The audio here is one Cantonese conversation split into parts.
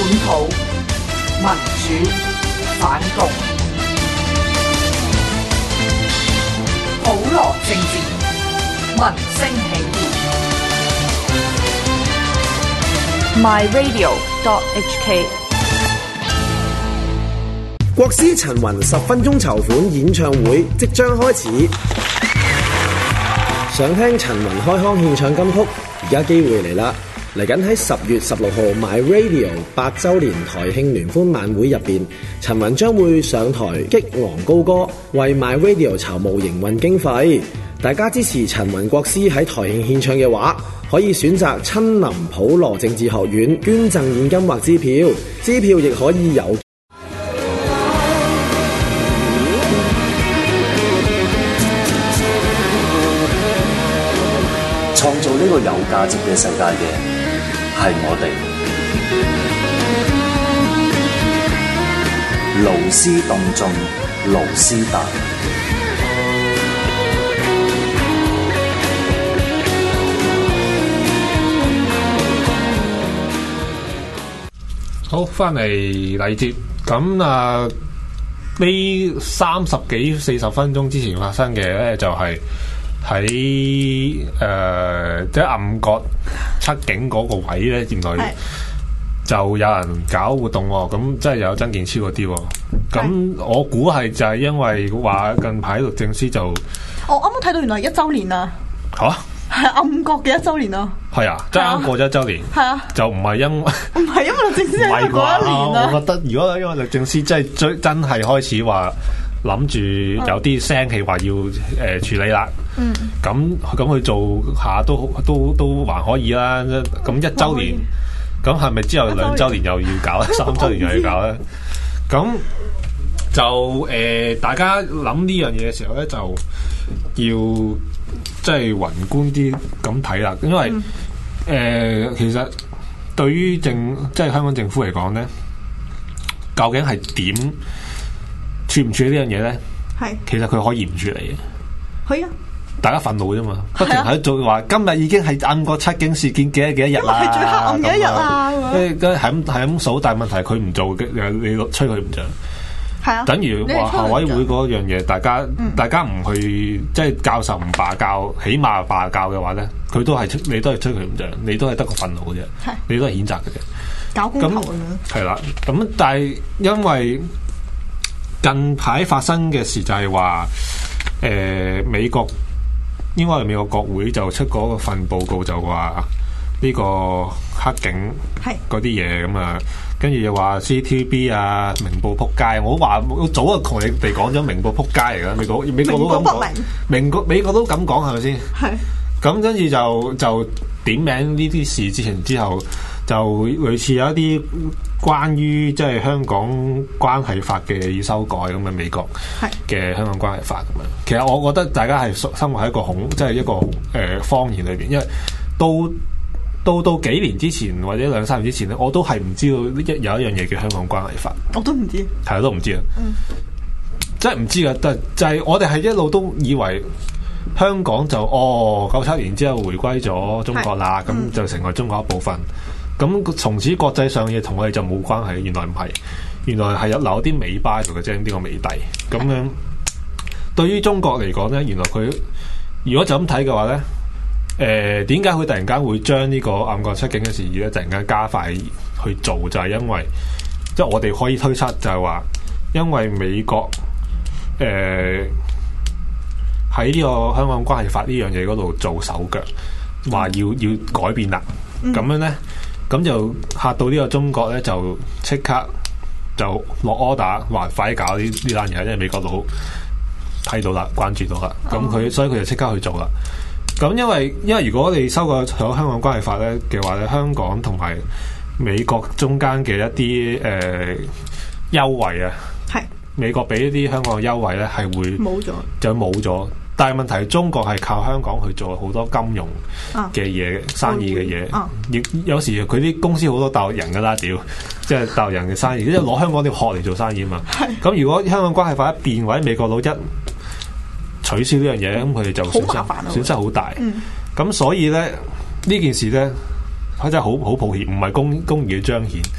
土民主反共，普羅政治，民聲起義。 myradio.hk 國師陳雲10分鐘籌款演唱會即將開始，想聽陳雲開腔獻唱金曲，而家機會嚟啦！嚟緊喺10月16號 MyRadio 8週年台慶聯歡晚會入邊，陳雲將會上台激昂高歌，為 MyRadio 籌募營運經費。大家支持陳雲國師喺台慶獻唱嘅話，可以選擇親臨普羅政治學院捐贈現金或支票，支票亦可以有創造呢個有價值嘅世界嘅係我哋。勞師動眾，勞師大。 好，翻嚟禮節咁啊！呢30幾40分鐘之前發生嘅咧，就係喺即係暗角七警嗰個位咧，原來就有人搞活動喎。咁即係有曾健超嗰啲喎。咁我估係就係因為話近排律政司就我啱啱睇到原來1週年啦。 嚇！ 係暗角嘅1週年咯， 係啊，即係啱過咗1週年，係啊，就唔係因為律政司係過1年啦。 我覺得如果因為律政司真係開始話諗住有啲聲氣話要處理啦，咁去做下都還可以啦。咁1週年，咁係咪之後2週年又要搞，3週年又要搞咧？咁就大家諗呢樣嘢嘅時候咧，就要即係宏觀啲咁睇啦，因為其實對於即係香港政府嚟講咧，究竟係點處唔處理呢樣嘢咧？係其實佢可以唔處理嘅，係啊，大家憤怒啫嘛，不停喺度做話今日已經係暗角七警事件幾多日啦，係最黑暗嘅一日啊，係咁數，但係問題佢唔做嘅，你吹佢唔漲。係啊，等於話校委會嗰樣嘢，大家唔去，即係教授唔罷教，起碼罷教嘅話咧，佢都係你都係吹佢唔漲，你都係得個憤怒嘅啫，你都係譴責嘅啫。搞公投咁樣係啦，咁但係因為近排發生嘅事就係話，美國應該係美國國會就出嗰份報告就話呢個黑警嗰啲嘢咁啊。跟住又話 CTB 啊，明報撲街，我早就同你哋講咗明報撲街嚟㗎，美國都咁講，美國都咁講係咪先？係。咁跟住就點名呢啲事之後，就類似有一啲關於即係香港關係法嘅要修改咁嘅美國嘅香港關係法咁樣。其實我覺得大家係生活喺一個即係一個謊言裏邊，因為到幾年之前或者2-3年之前咧，我都係唔知道有一樣嘢叫香港關係法，我都唔知，係都唔知啊，即係唔知噶，但就係我哋係一路都以為香港就97年之後回歸咗中國啦，咁就成為中國一部分，咁從此國際上嘅嘢同我哋就冇關係，原來唔係，原來係有留啲尾巴喺度嘅啫，呢個美帝咁樣。對於中國嚟講咧，原來佢如果就咁睇嘅話咧。點解佢突然間會將呢個暗角七警嘅事宜咧，突然間加快去做，就係因為即係我哋可以推測就係話，因為美國喺呢個香港關係法呢樣嘢嗰度做手腳，話要改變啦，咁樣咧，咁就嚇到呢個中國咧，就即刻就落 order 話快啲搞呢單嘢，因為美國佬睇到啦，關注到啦，咁所以佢就即刻去做啦。咁因為如果你修改咗香港關係法咧嘅話咧，香港同埋美國中間嘅一啲優惠啊，係美國俾一啲香港嘅優惠咧，係會冇咗。但係問題係中國係靠香港去做好多金融嘅嘢、生意嘅嘢，亦有時佢啲公司好多大陸人噶啦，屌，即係大陸人嘅生意，即係攞香港啲殼嚟做生意啊嘛。咁如果香港關係法一變，或者美國佬一取消呢樣嘢，咁佢哋就損失好大。咁所以咧呢件事咧，佢真係好抱歉，唔係公義嘅彰顯，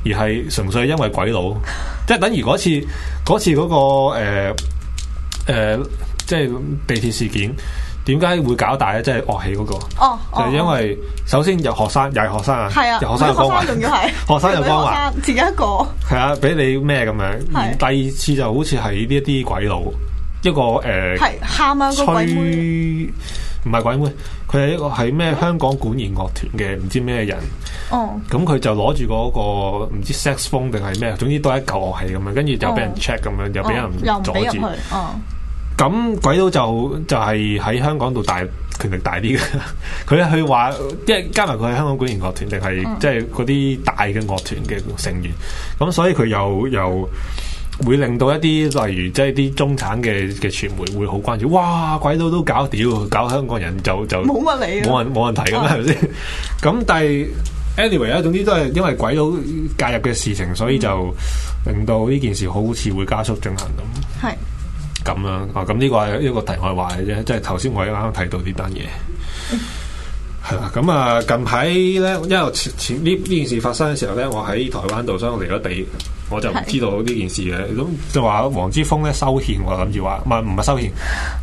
而係純粹因為鬼佬，即係等於嗰次嗰個即係地鐵事件。點解會搞大咧？即係樂器嗰個，就係因為首先有學生，又係學生啊，有學生有光環， 仲要係學生有光環， 自己一個係啊，俾你咩咁樣。第二次就好似係呢一啲鬼佬，一個係喊啊個鬼妹， 唔係鬼妹，佢係一個係咩香港管弦樂團嘅唔知咩人。咁佢就攞住嗰個唔知 saxophone 定係咩，總之都係一嚿樂器咁樣，跟住就俾人 check 咁樣，又俾人阻止。咁鬼佬就係喺香港度權力大啲嘅，佢去話，即係加埋佢係香港管弦樂團，定係即係嗰啲大嘅樂團嘅成員，咁所以佢又會令到一啲例如即係啲中產嘅傳媒會好關注，哇！鬼佬都搞香港人就冇乜理， 冇問題咁係咪先？咁但係 anyway 啊，總之都係因為鬼佬介入嘅事情，所以就令到呢件事好似會加速進行咁。係。咁啦，咁呢個係一個題外話嘅啫，即係頭先我啱啱睇到呢單嘢，係啦。咁啊，近排咧，因為前呢件事發生嘅時候咧，我喺台灣度，所以我離咗地，我就唔知道呢件事嘅。咁就話黃之鋒咧修憲，我諗住話唔係修憲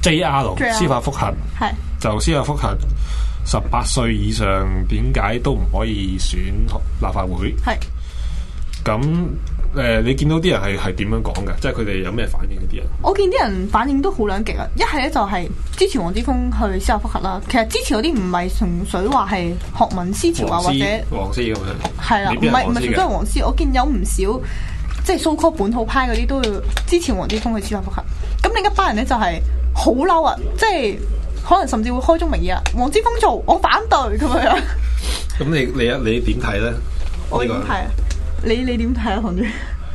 JR 司法覆核，就司法覆核18歲以上點解都唔可以選立法會？係咁。你見到啲人係點樣講嘅？即係佢哋有咩反應？嗰啲人， 我見啲人反應都好兩極啊！一係咧就係支持黃之鋒去司法覆核啦。其實支持嗰啲唔係純粹話係學民思潮啊，或者黃絲咁樣。 係啦，唔係純粹係黃絲。我見有唔少即係 so-called 本土派嗰啲都要支持黃之鋒去司法覆核。咁另一班人咧就係好嬲啊！即係可能甚至會開宗明義啊，黃之鋒做我反對咁樣。 咁你點睇咧？ 我點睇啊？你點睇啊？同住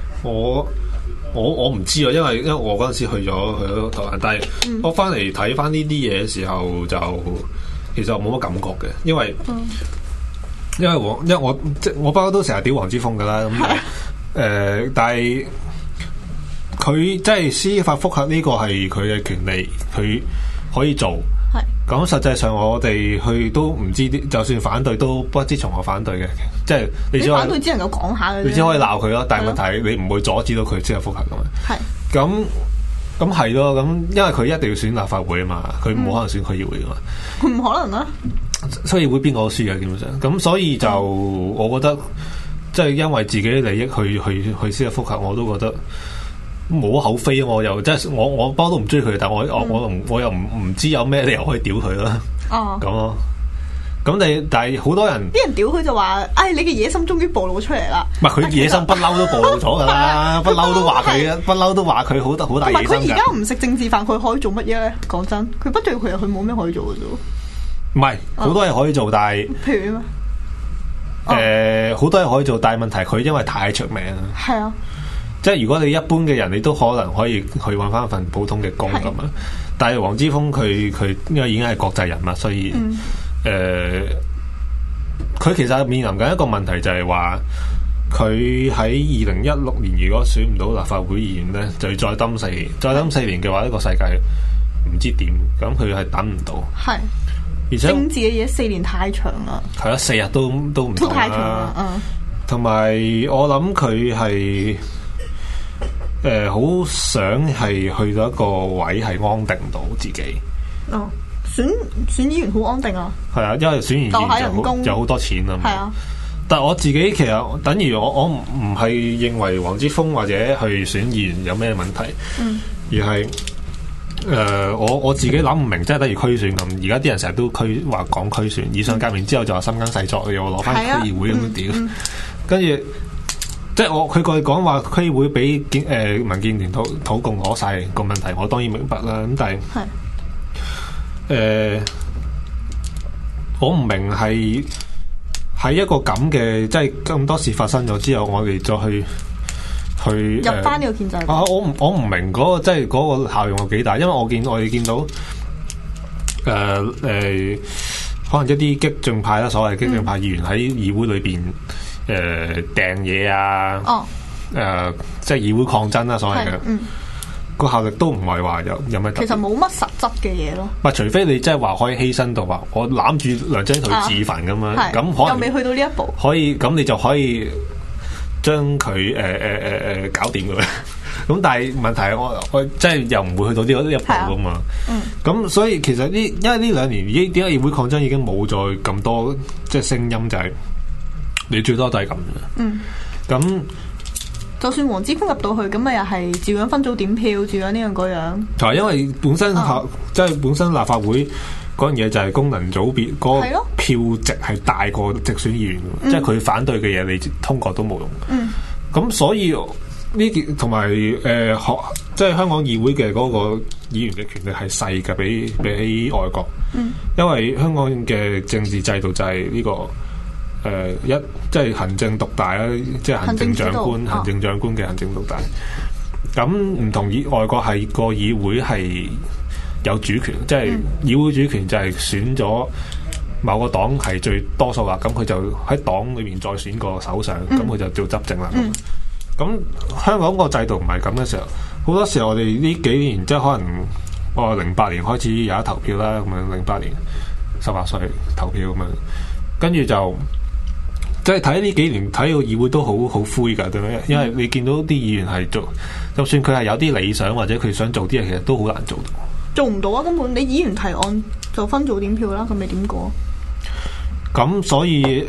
我唔知啊，因為我嗰陣時去咗台灣，但係我翻嚟睇翻呢啲嘢嘅時候，就其實我冇乜感覺嘅，因為我不嬲都成日屌黃之鋒噶啦，咁但係佢即係司法覆核呢個係佢嘅權利，佢可以做。咁實際上我哋去都唔知啲，就算反對都不知從何反對嘅，即係你只反對只能夠講下嘅， 你只可以鬧佢咯。但係問題你唔會阻止到佢司法覆核噶嘛。係咁係咯，咁因為佢一定要選立法會啊嘛，佢冇可能選區議會噶嘛。 佢唔可能啊！ 區議會邊個都輸嘅基本上，咁所以就我覺得即係因為自己利益去司法覆核，我都覺得。冇口非，我又即係我包都唔追佢，但我又唔知有咩理由可以屌佢啦。咁咯。咁但係好多人啲人屌佢就話，你嘅野心終於暴露出嚟啦。 唔係佢野心不嬲都暴露咗噶啦，不嬲都話佢，不嬲都話佢好大野心。 佢而家唔食政治飯，佢可以做乜嘢咧？講真，佢不對佢冇咩可以做嘅啫。 唔係好多嘢可以做，但係譬如咩？ 好多嘢可以做，但係問題佢因為太出名啦。係啊。即係如果你一般嘅人，你都可能可以去揾翻份普通嘅工咁啊。但係黃之鋒佢因為已經係國際人物，所以佢其實面臨緊一個問題，就係話佢喺2016年如果選唔到立法會議員咧，就要再等4年。再等4年嘅話，呢個世界唔知點。咁佢係等唔到。係。而且政治嘅嘢4年太長啦。係啊 ，4日都唔到太長啦。 同埋我諗佢係。好想係去到一個位係安定到自己。選議員好安定啊。係啊，因為選完議員就好多錢啊嘛。係啊。但係我自己其實等於我唔係認為黃之鋒或者去選議員有咩問題，而係我自己諗唔明，即係等於區選咁。而家啲人成日都話講區選，以上革命之後就話深耕細作，又攞翻區議會咁樣屌，跟住。即係佢過去講話區議會俾民建聯土共攞晒個問題，我當然明白啦。咁但係我唔明係喺一個咁嘅，即係咁多事發生咗之後，我哋再去入翻呢個建制。 我唔明嗰個即係嗰個效用有幾大，因為我哋見到可能一啲激進派啦，所謂激進派議員喺議會裏邊。掟嘢啊！即係議會抗爭啦，所謂嘅個效力都唔係話有咩。其實冇乜實質嘅嘢咯。 唔係，除非你真係話可以犧牲到話，我攬住梁振英去自焚咁樣，咁可能又未去到呢一步。 可以咁，你就可以將佢搞掂嘅。咁但係問題係我即係又唔會去到呢一步噶嘛。咁所以其實因為呢2年已經點解議會抗爭已經冇再咁多即係聲音，就係你最多都係咁嘅。咁就算黃之鋒入到去，咁咪又係照樣分組點票，照樣呢樣嗰樣。同埋因為本身即係本身立法會嗰樣嘢就係功能組別嗰個票值係大過直選議員，即係佢反對嘅嘢你通過都冇用。咁所以呢件同埋即係香港議會嘅嗰個議員嘅權力係細嘅，比起外國。因為香港嘅政治制度就係呢個。即係行政獨大啦，即係行政長官嘅行政獨大。咁唔同外國係個議會係有主權，即係議會主權就係選咗某個黨係最多數啦，咁佢就喺黨裏面再選個首相，咁佢就做執政啦。咁香港個制度唔係咁嘅時候，好多時候我哋呢幾年即係可能我08年開始有得投票啦，咁樣08年18歲投票咁樣，跟住就。即係睇呢幾年睇個議會都好灰㗎，對唔對？因為你見到啲議員係做，就算佢係有啲理想或者佢想做啲嘢，其實都好難做到。做唔到啊！根本你議員提案就分組點票啦，咁你點過？咁所以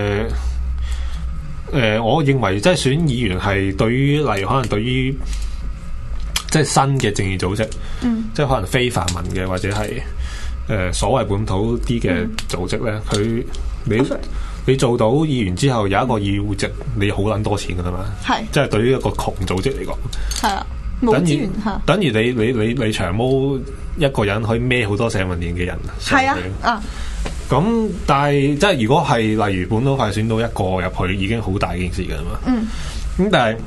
我認為即係選議員係對於例如可能對於即係新嘅政治組織，即係可能非泛民嘅或者係所謂本土啲嘅組織咧，你做到議員之後有一個議會席，你好撚多錢噶啦嘛，係即係對於一個窮組織嚟講，係啊，冇資源嚇，等於你長毛一個人可以孭好多社民連嘅人，係啊，咁但係即係如果係例如本土派選到一個入去，已經好大件事噶啦嘛，咁但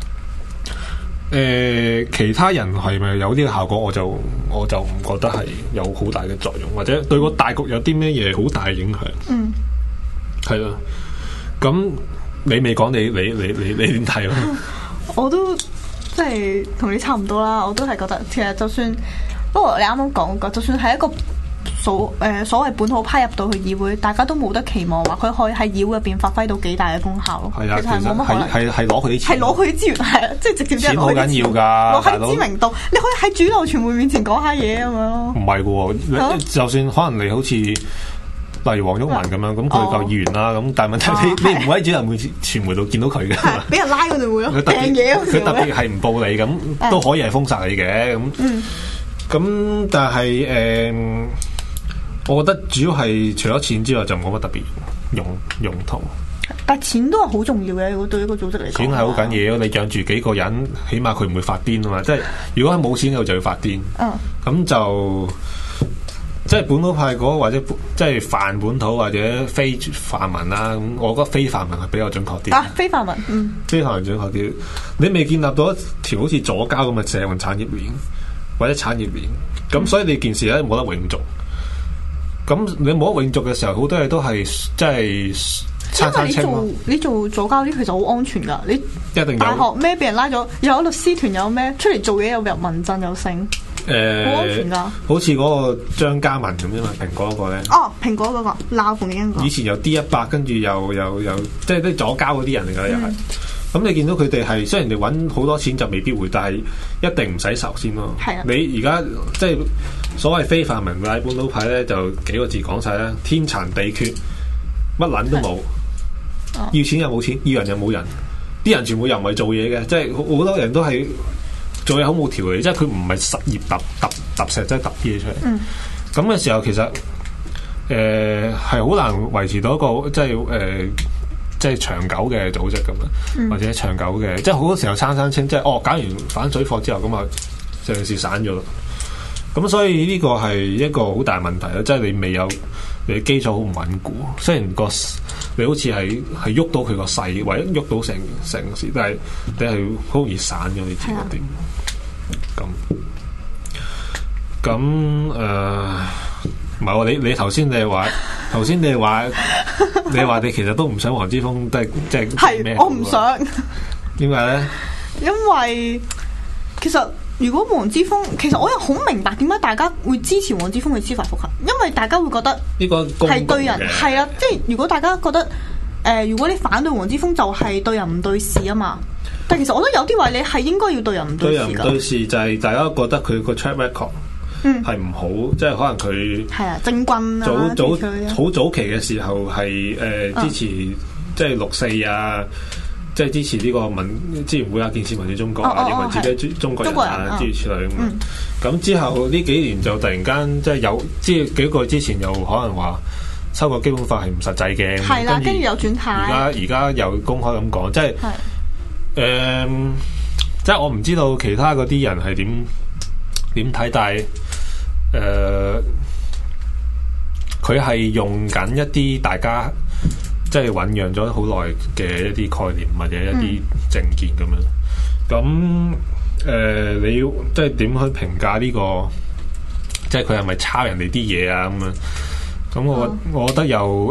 係其他人係咪有呢個效果？我就唔覺得係有好大嘅作用，或者對個大局有啲咩嘢好大嘅影響，係咯，咁你未講你點睇咯？我都即係同你差唔多啦，我都係覺得其實就算不過你啱啱講過，就算係一個所謂本土派入到去議會，大家都冇得期望話佢可以喺議會入邊發揮到幾大嘅功效咯。係啊，其實冇乜可能係攞佢啲錢，係攞佢啲資源，係啊，即係直接錢好緊要㗎，攞喺知名度，你可以喺主流傳媒面前講下嘢咁樣咯。唔係喎，就算可能你好似。例如黃毓民咁樣，咁佢夠議員啦，咁但係問題你唔會喺主流傳媒度見到佢嘅，俾人拉佢就會咯，掟嘢佢特別係唔報你咁，都可以係封殺你嘅咁。但係我覺得主要係除咗錢之外，就冇乜特別用途。但係錢都係好重要嘅，如果對一個組織嚟講，錢係好緊要。你養住幾個人，起碼佢唔會發癲啊嘛。即係如果係冇錢嘅，就會發癲。咁就。即係本土派嗰或者即係泛本土或者非泛民啦，咁我覺得非泛民係比較準確啲。非泛民，非泛民準確啲。你未建立到一條好似左膠咁嘅社運產業鏈或者產業鏈，咁所以你件事咧冇得永續。咁你冇得永續嘅時候，好多嘢都係即係餐餐清咯。你做左膠啲其實好安全㗎，你一定大學咩俾人拉咗，又有律師團，有咩出嚟做嘢，又入民陣有剩。好安全噶，好似嗰個張家文咁啫嘛，蘋果嗰個咧。哦，蘋果嗰個鬧馮英國。以前有 D100，跟住又即係啲左膠嗰啲人嚟噶，又係。咁你見到佢哋係雖然你揾好多錢就未必會，但係一定唔使愁先咯。係啊。你而家即係所謂非泛民派本土派咧，就幾個字講晒啦：天殘地缺，乜撚都冇。要錢又冇錢，要人又冇人，啲人全部又唔係做嘢嘅，即係好多人都係。做嘢好冇條理，即係佢唔係實業揼石，即係揼啲嘢出嚟。咁嘅時候其實係好難維持到一個即係長久嘅組織咁樣，或者長久嘅，即係好多時候生清，即係搞完反水貨之後咁啊，成件事散咗咯。咁所以呢個係一個好大問題啦，即係你未有你基礎好唔穩固，雖然你好似係喐到佢個勢，或者喐到成件事，但係你係好容易散咗，你知嗰啲。咁唔係喎，你頭先你係話你其實都唔想黃之鋒即係咩？我唔想。點解咧？因為其實如果黃之鋒，其實我又好明白點解大家會支持黃之鋒嘅司法覆核，因為大家會覺得呢個係對人係啊，即係如果大家覺得如果你反對黃之鋒就係對人唔對事啊嘛。但其實我覺得有啲位你係應該要對人唔對事㗎。 對人唔對事就係大家覺得佢個 track record 係唔好，即係可能佢係啊政棍啊， 好早期嘅時候係支持即係6·4啊，即係支持呢個支援會啊、建設民主中國啊，認為自己中國人啊諸如此類咁。之後呢幾年就突然間即係有幾個月之前又可能話修改基本法係唔實際嘅， 係啦，跟住又轉態。 而家又公開咁講，即係即係我唔知道其他嗰啲人係點睇，但係佢係用緊一啲大家即係醖釀咗好耐嘅一啲概念或者一啲政見咁樣。咁你要即係點去評價呢個？即係佢係咪抄人哋啲嘢啊？咁樣咁我覺得又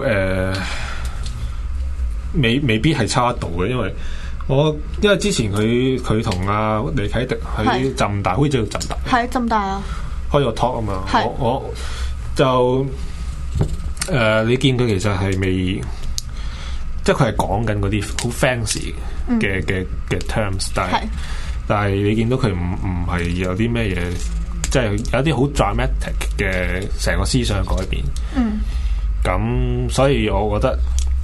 未必係抄得到嘅，因為之前佢同阿李啟迪喺浸大，好似叫浸大， 係浸大啊， 開咗 talk 啊嘛。我就你見佢其實係未，即係佢係講緊嗰啲好 fancy 嘅 terms，但係你見到佢唔係有啲咩嘢，即係有啲好 dramatic 嘅成個思想改變。咁所以我覺得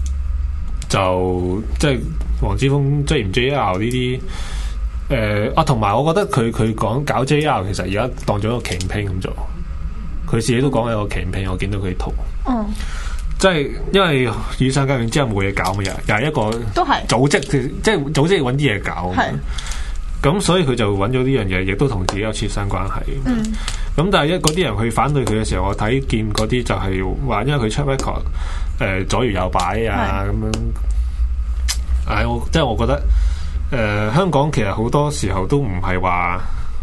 就即係黃之鋒 J 唔 JR 呢啲同埋我覺得佢講搞 JR 其實而家當咗一個 campaign 咁做，佢自己都講有個 campaign，我見到佢圖。即係因為雨傘革命之後冇嘢搞嘅人，又係一個都係組織，即係組織揾啲嘢搞。咁所以佢就揾咗呢樣嘢，亦都同自己有切身關係。咁但係嗰啲人去反對佢嘅時候，我睇見嗰啲就係話，因為佢出 record 左搖右擺啊咁樣。即係我覺得香港其實好多時候都唔係話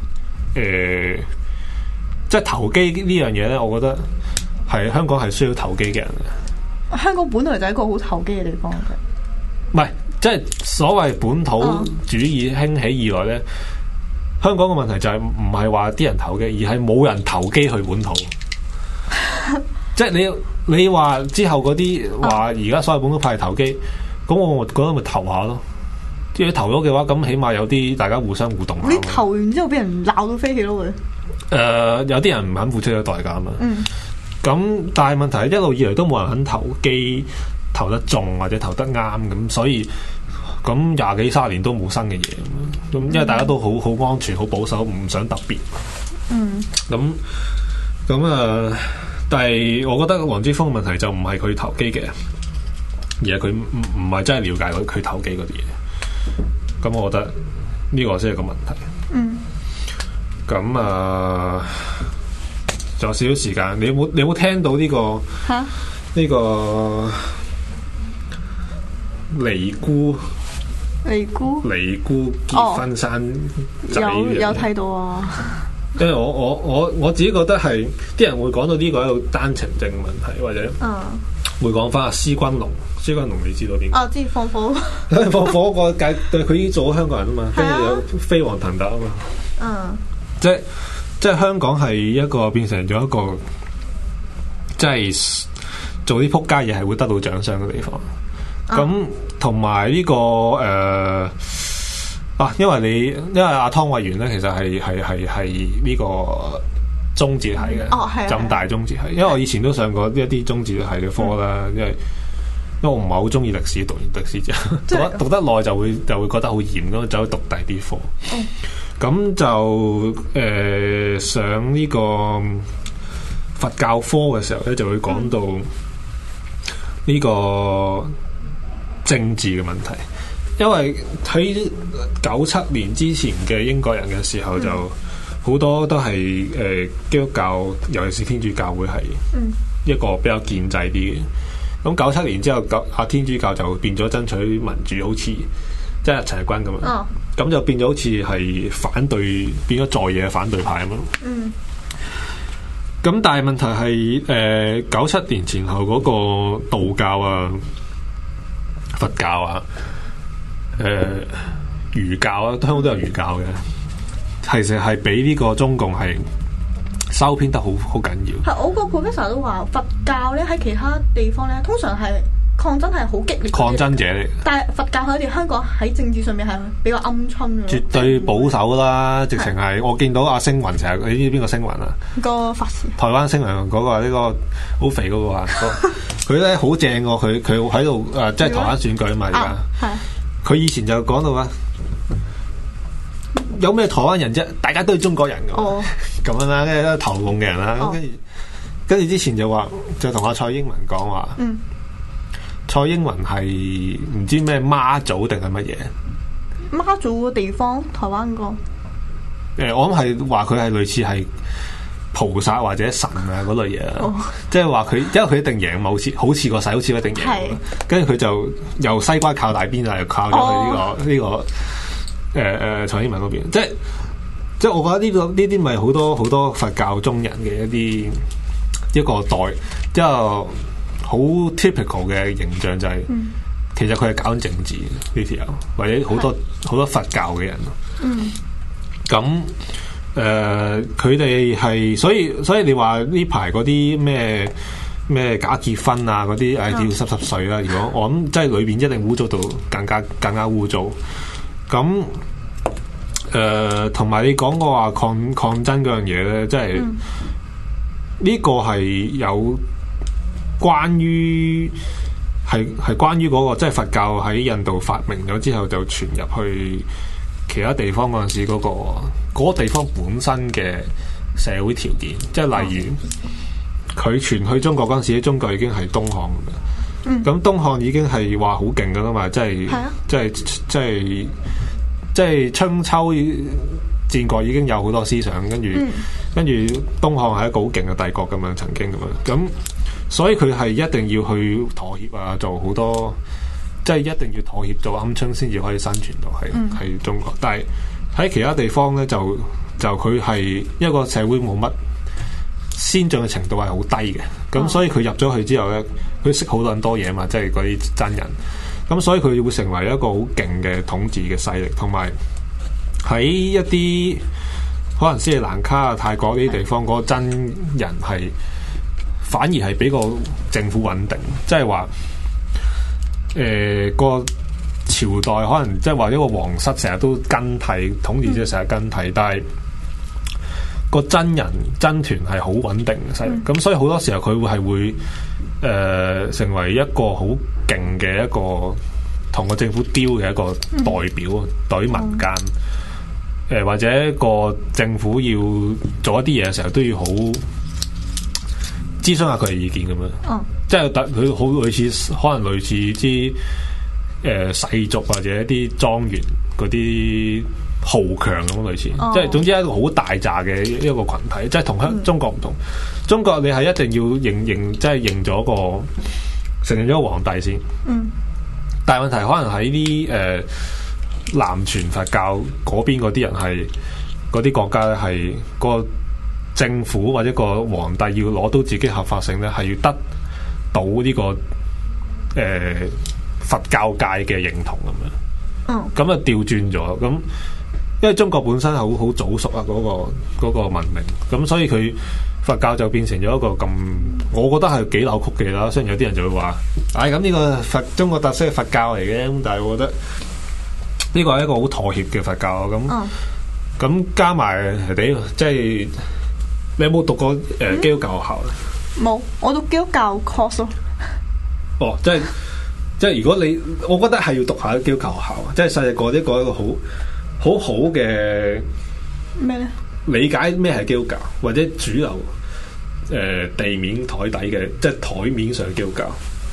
即係投機呢樣嘢咧，我覺得係香港係需要投機嘅人嘅。香港本來就係一個好投機嘅地方嘅。 唔係。即係所謂本土主義興起以來咧，香港嘅問題就係唔係話啲人投機，而係冇人投機去本土。即係你話之後嗰啲話而家所謂本土派投機，咁我覺得咪投下咯。即係投咗嘅話，咁起碼有啲大家互相互動下。 你投完之後俾人鬧到飛起咯會。 有啲人唔肯付出嘅代價啊嘛。咁但係問題係一路以來都冇人肯投機。投得中或者投得啱咁，所以咁20幾30年都冇新嘅嘢咁，因為大家都好安全、好保守，唔想特別。但係我覺得黃之鋒嘅問題就唔係佢投機嘅，而係佢唔係真係了解佢投機嗰啲嘢。咁我覺得呢個先係個問題。仲有少少時間，你有冇聽到呢個？呢個尼姑結婚生仔有睇到啊！ 因為我自己覺得係啲人會講到呢個係一個單程證問題，或者會講翻阿施君龍。施君龍你知道邊個？ 知放火放火嗰個對佢已經做咗香港人啊嘛，跟住有飛黃騰達啊嘛。即係香港係一個變成咗一個即係做啲撲街嘢係會得到獎賞嘅地方。咁同埋呢個因為阿湯慧源咧，其實係呢個中哲系嘅，浸大中哲系。因為我以前都上過一啲中哲系嘅科啦，因為我唔係好中意歷史，讀歷史啫，讀得耐就會覺得好嚴咁，走去讀第啲科。咁就上呢個佛教科嘅時候咧，就會講到呢個政治嘅問題，因為喺97年之前嘅英國人嘅時候，就好多都係基督教，尤其是天主教會係一個比較建制啲嘅。咁97年之後，天主教就變咗爭取民主，好似即係陳日君咁樣，咁就變咗好似係反對，變咗在野嘅反對派咁樣。咁但係問題係97年前後嗰個道教啊、佛教啊、儒教啊，香港都有儒教嘅，其實係俾呢個中共係收編得好緊要。 係我個 professor 都話佛教咧喺其他地方咧，通常係抗爭係好激烈， 抗爭者嚟。 但係佛教喺哋香港喺政治上面係比較鵪鶉嘅， 絕對保守啦，直情係我見到阿星雲成日，你知邊個星雲啊？ 個法師， 台灣星雲嗰個呢個好肥嗰個啊，佢咧好正喎，佢喺度即係台灣選舉啊嘛而家，佢以前就講到啊，有咩台灣人啫？大家都係中國人㗎，咁樣啦，跟住都投共嘅人啦，跟住之前就話就同阿蔡英文講話。蔡英文係唔知咩媽祖定係乜嘢？ 媽祖個地方，台灣個。 我諗係話佢係類似係菩薩或者神啊嗰類嘢，即係話佢，因為佢一定贏嘛，好似個勢，好似一定贏。跟住佢就由西關靠大邊啊，又靠咗去呢個蔡英文嗰邊。即係我覺得呢啲咪好多佛教中人嘅一個即係。好 typical 嘅形象就係、其實佢係搞緊政治呢條友，或者好多佛教嘅人。咁佢哋係所以你話呢排嗰啲咩假結婚啊嗰啲要濕碎啦。如果我諗即係裏邊一定污糟到更加污糟。咁同埋你講過話抗爭嗰樣嘢咧，即係呢個係有。關於嗰個即係佛教喺印度發明咗之後就傳入去其他地方嗰陣時嗰個地方本身嘅社會條件，即係例如佢傳去中國嗰陣時，中國已經係東漢嘅，咁東漢已經係話好勁噶啦嘛，即係春秋戰國已經有好多思想，跟住東漢係一個好勁嘅帝國咁樣，曾經咁樣咁。所以佢係一定要去妥協啊，做好多即係一定要妥協做鵪鶉先至可以生存到喺中國。但係喺其他地方咧，就佢係一個社會冇乜先進嘅程度係好低嘅。咁所以佢入咗去之後咧，佢識好多嘢嘛，即係嗰啲真人。咁所以佢會成為一個好勁嘅統治嘅勢力，同埋喺一啲可能斯里蘭卡啊、泰國呢啲地方，嗰個真人係。反而係比個政府穩定，即係話個朝代可能即係話一個皇室成日都更替統治者成日更替，但係個真團係好穩定嘅勢力，咁所以好多時候佢會成為一個好勁嘅一個同個政府丟嘅一個代表，對於民間或者個政府要做一啲嘢嘅時候都要好。諮詢下佢嘅意見咁樣，即係佢好類似，可能類似啲世族或者一啲莊園嗰啲豪強咁類似，即係總之係一個好大扎嘅一個群體，即係同中國唔同。中國你係一定要即係認咗承認咗個皇帝先。但係問題可能喺啲南傳佛教嗰邊嗰啲人係嗰啲國家咧係個。政府或者個皇帝要攞到自己合法性咧，係要得到呢個佛教界嘅認同咁樣。咁啊調轉咗，咁因為中國本身好早熟啊嗰個文明，咁所以佢佛教就變成咗一個咁，我覺得係幾扭曲嘅啦。雖然有啲人就會話，咁呢個中國特色嘅佛教嚟嘅，咁但係我覺得呢個係一個好妥協嘅佛教咁加埋即係。你有冇讀過基督教學校咧？ 冇，我讀基督教 course 咯。 即係如果我覺得係要讀下基督教學校，即係細個一個好嘅咩咧？ 理解咩係基督教，或者主流地面台底嘅，即係台面上基督教。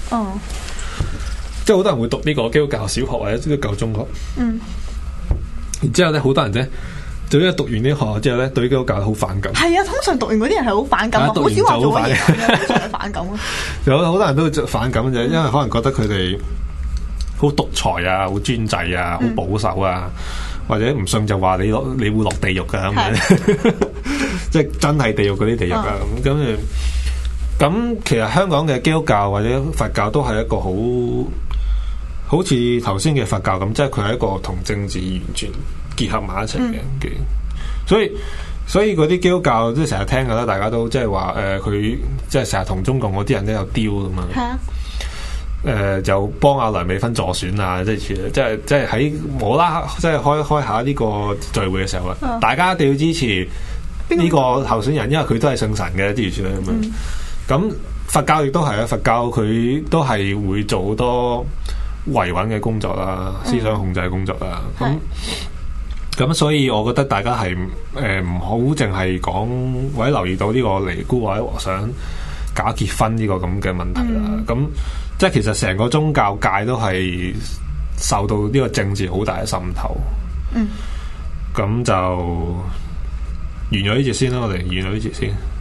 即係好多人會讀呢個基督教小學或者基督教中學。然之後咧，好多人咧。就因為讀完呢學校之後咧，對基督教好反感。係啊，通常讀完嗰啲人係好反感，好少話做嘢，係反感。 有好多人都會反感嘅，因為可能覺得佢哋好獨裁啊，好專制啊，好保守啊，或者唔信就話你會落地獄噶咁樣，即係真係地獄嗰啲地獄啊咁。咁其實香港嘅基督教或者佛教都係一個好似頭先嘅佛教咁，即係佢係一個同政治完全結合埋一齊嘅，所以嗰啲基督教即係成日聽噶啦，大家都即係話佢即係成日同中共嗰啲人都有丟噶嘛。係啊。 就幫阿梁美芬助選啊，即係喺冇啦，即係開下呢個聚會嘅時候啊，大家一定要支持呢個候選人，因為佢都係信神嘅，諸如此類咁樣。咁佛教亦都係啊，佛教佢都係會做好多維穩嘅工作啦，思想控制嘅工作啦。咁所以我覺得大家係唔好淨係講或者留意到呢個尼姑或者和尚假結婚呢個咁嘅問題啦。咁即係其實成個宗教界都係受到呢個政治好大嘅滲透。咁就完咗呢節先啦，我哋完咗呢節先。